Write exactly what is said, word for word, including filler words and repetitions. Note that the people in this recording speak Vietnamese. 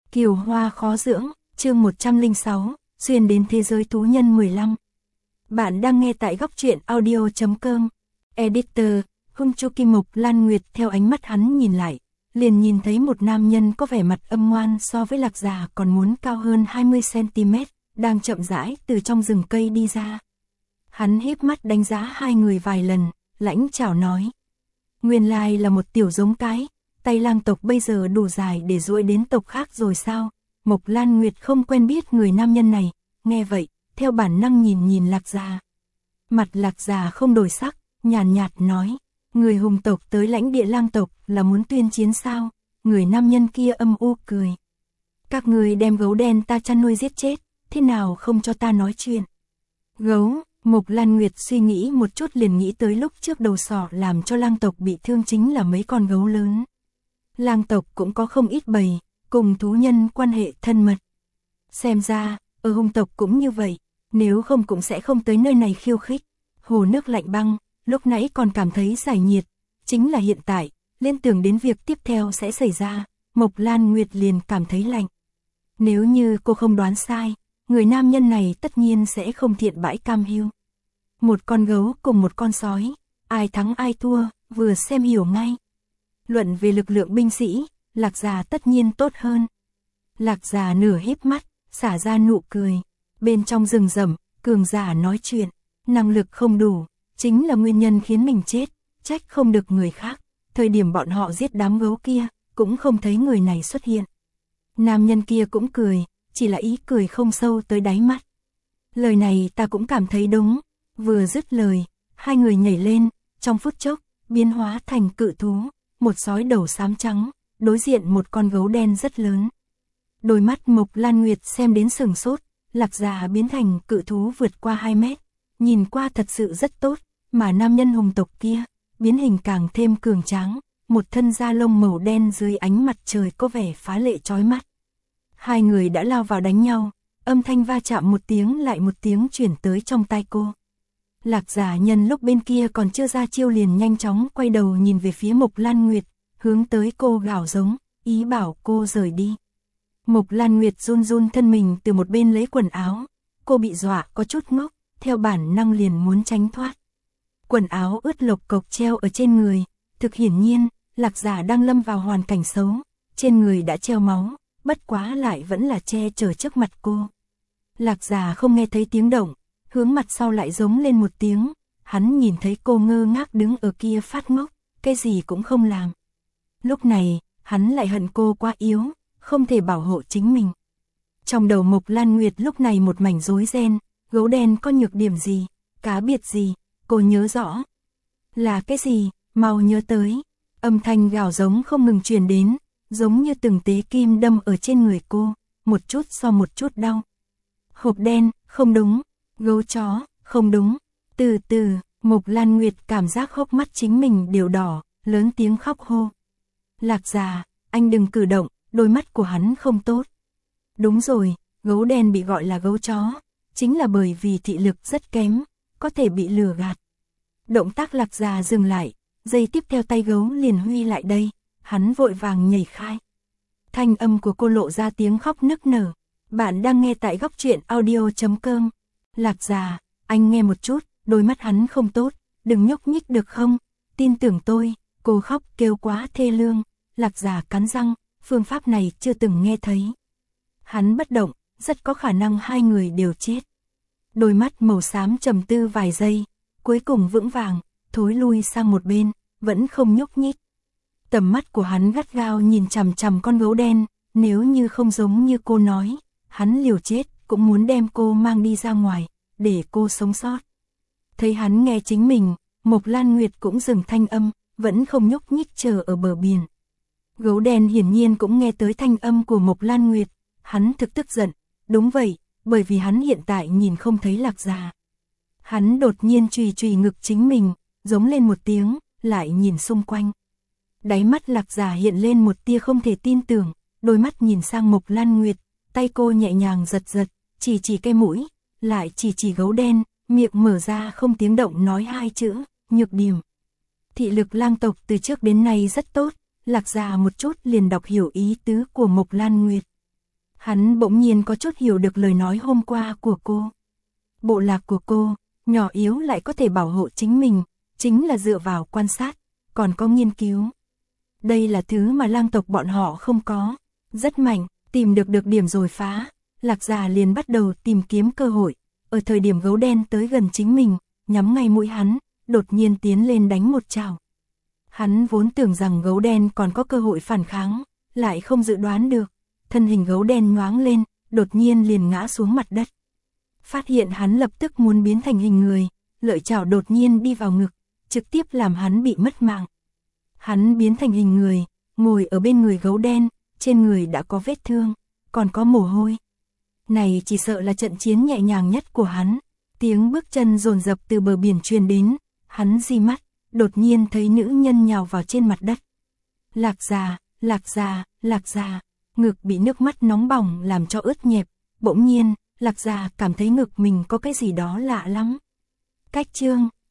Kiều Hoa khó dưỡng, chương một trăm lẻ sáu, xuyên đến thế giới thú nhân mười lăm. Bạn đang nghe tại góc truyện audio chấm com. Editor, Hung Chu Kim Mộc Lan Nguyệt theo ánh mắt hắn nhìn lại, liền nhìn thấy một nam nhân có vẻ mặt âm ngoan so với Lạc Già còn muốn cao hơn hai mươi xăng-ti-mét, đang chậm rãi từ trong rừng cây đi ra. Hắn híp mắt đánh giá hai người vài lần, lãnh chảo nói. Nguyên lai là một tiểu giống cái, tay lang tộc bây giờ đủ dài để duỗi đến tộc khác rồi sao? Mộc Lan Nguyệt không quen biết người nam nhân này, nghe vậy, theo bản năng nhìn nhìn Lạc Già. Mặt Lạc Già không đổi sắc, nhàn nhạt, nhạt nói, người hùng tộc tới lãnh địa lang tộc là muốn tuyên chiến sao? Người nam nhân kia âm u cười. Các người đem gấu đen ta chăn nuôi giết chết, thế nào không cho ta nói chuyện? Gấu, Mộc Lan Nguyệt suy nghĩ một chút liền nghĩ tới lúc trước đầu sỏ làm cho lang tộc bị thương chính là mấy con gấu lớn. Lang tộc cũng có không ít bầy, cùng thú nhân quan hệ thân mật. Xem ra, ở hung tộc cũng như vậy, nếu không cũng sẽ không tới nơi này khiêu khích. Hồ nước lạnh băng, lúc nãy còn cảm thấy giải nhiệt, chính là hiện tại, liên tưởng đến việc tiếp theo sẽ xảy ra, Mộc Lan Nguyệt liền cảm thấy lạnh. Nếu như cô không đoán sai, người nam nhân này tất nhiên sẽ không thiện bãi cam hiu. Một con gấu cùng một con sói, ai thắng ai thua, vừa xem hiểu ngay. Luận về lực lượng binh sĩ, Lạc Già tất nhiên tốt hơn. Lạc Già nửa híp mắt, xả ra nụ cười. Bên trong rừng rậm, cường giả nói chuyện, năng lực không đủ, chính là nguyên nhân khiến mình chết, trách không được người khác. Thời điểm bọn họ giết đám gấu kia, cũng không thấy người này xuất hiện. Nam nhân kia cũng cười, chỉ là ý cười không sâu tới đáy mắt. Lời này ta cũng cảm thấy đúng. Vừa dứt lời, hai người nhảy lên, trong phút chốc, biến hóa thành cự thú, một sói đầu xám trắng, đối diện một con gấu đen rất lớn. Đôi mắt Mộc Lan Nguyệt xem đến sừng sốt, Lạc Già biến thành cự thú vượt qua hai mét, nhìn qua thật sự rất tốt, mà nam nhân hùng tộc kia, biến hình càng thêm cường tráng, một thân da lông màu đen dưới ánh mặt trời có vẻ phá lệ chói mắt. Hai người đã lao vào đánh nhau, âm thanh va chạm một tiếng lại một tiếng chuyển tới trong tai cô. Lạc Già nhân lúc bên kia còn chưa ra chiêu liền nhanh chóng quay đầu nhìn về phía Mộc Lan Nguyệt, hướng tới cô gào giống, ý bảo cô rời đi. Mộc Lan Nguyệt run run thân mình từ một bên lấy quần áo, cô bị dọa có chút ngốc, theo bản năng liền muốn tránh thoát. Quần áo ướt lộc cộc treo ở trên người, thực hiển nhiên, Lạc Già đang lâm vào hoàn cảnh xấu, trên người đã treo máu, bất quá lại vẫn là che chở trước mặt cô. Lạc Già không nghe thấy tiếng động, hướng mặt sau lại giống lên một tiếng, hắn nhìn thấy cô ngơ ngác đứng ở kia phát ngốc, cái gì cũng không làm. Lúc này, hắn lại hận cô quá yếu, không thể bảo hộ chính mình. Trong đầu Mộc Lan Nguyệt lúc này một mảnh rối ren, gấu đen có nhược điểm gì, cá biệt gì, cô nhớ rõ. Là cái gì, mau nhớ tới. Âm thanh gào giống không ngừng truyền đến, giống như từng tế kim đâm ở trên người cô, một chút so một chút đau. Hộp đen, không đúng. Gấu chó, không đúng. Từ từ, Mộc Lan Nguyệt cảm giác hốc mắt chính mình đều đỏ, lớn tiếng khóc hô. Lạc Già, anh đừng cử động, đôi mắt của hắn không tốt. Đúng rồi, gấu đen bị gọi là gấu chó, chính là bởi vì thị lực rất kém, có thể bị lừa gạt. Động tác Lạc Già dừng lại, giây tiếp theo tay gấu liền huy lại đây, hắn vội vàng nhảy khai. Thanh âm của cô lộ ra tiếng khóc nức nở. Bạn đang nghe tại góc truyện audio chấm com. Lạc Già, anh nghe một chút, đôi mắt hắn không tốt, đừng nhúc nhích được không? Tin tưởng tôi, cô khóc kêu quá thê lương. Lạc Già cắn răng, phương pháp này chưa từng nghe thấy. Hắn bất động, rất có khả năng hai người đều chết. Đôi mắt màu xám trầm tư vài giây, cuối cùng vững vàng, thối lui sang một bên, vẫn không nhúc nhích. Tầm mắt của hắn gắt gao nhìn chằm chằm con gấu đen, nếu như không giống như cô nói, hắn liều chết cũng muốn đem cô mang đi ra ngoài, để cô sống sót. Thấy hắn nghe chính mình, Mộc Lan Nguyệt cũng dừng thanh âm, vẫn không nhúc nhích chờ ở bờ biển. Gấu đen hiển nhiên cũng nghe tới thanh âm của Mộc Lan Nguyệt, hắn thực tức giận, đúng vậy, bởi vì hắn hiện tại nhìn không thấy Lạc Già. Hắn đột nhiên chùy chùy ngực chính mình, giống lên một tiếng, lại nhìn xung quanh. Đáy mắt Lạc Già hiện lên một tia không thể tin tưởng, đôi mắt nhìn sang Mộc Lan Nguyệt, tay cô nhẹ nhàng giật giật, chỉ chỉ cái mũi, lại chỉ chỉ gấu đen, miệng mở ra không tiếng động nói hai chữ, nhược điểm. Thị lực lang tộc từ trước đến nay rất tốt, Lạc Già một chút liền đọc hiểu ý tứ của Mộc Lan Nguyệt. Hắn bỗng nhiên có chút hiểu được lời nói hôm qua của cô. Bộ lạc của cô, nhỏ yếu lại có thể bảo hộ chính mình, chính là dựa vào quan sát, còn có nghiên cứu. Đây là thứ mà lang tộc bọn họ không có, rất mạnh, tìm được được điểm rồi phá. Lạc Già liền bắt đầu tìm kiếm cơ hội, ở thời điểm gấu đen tới gần chính mình, nhắm ngay mũi hắn, đột nhiên tiến lên đánh một chảo. Hắn vốn tưởng rằng gấu đen còn có cơ hội phản kháng, lại không dự đoán được, thân hình gấu đen nhoáng lên, đột nhiên liền ngã xuống mặt đất. Phát hiện hắn lập tức muốn biến thành hình người, lợi chảo đột nhiên đi vào ngực, trực tiếp làm hắn bị mất mạng. Hắn biến thành hình người, ngồi ở bên người gấu đen, trên người đã có vết thương, còn có mồ hôi. Này chỉ sợ là trận chiến nhẹ nhàng nhất của hắn. Tiếng bước chân dồn dập từ bờ biển truyền đến, hắn di mắt, đột nhiên thấy nữ nhân nhào vào trên mặt đất. Lạc Già, Lạc Già, Lạc Già, ngực bị nước mắt nóng bỏng làm cho ướt nhẹp, bỗng nhiên, Lạc Già cảm thấy ngực mình có cái gì đó lạ lắm. Cách chương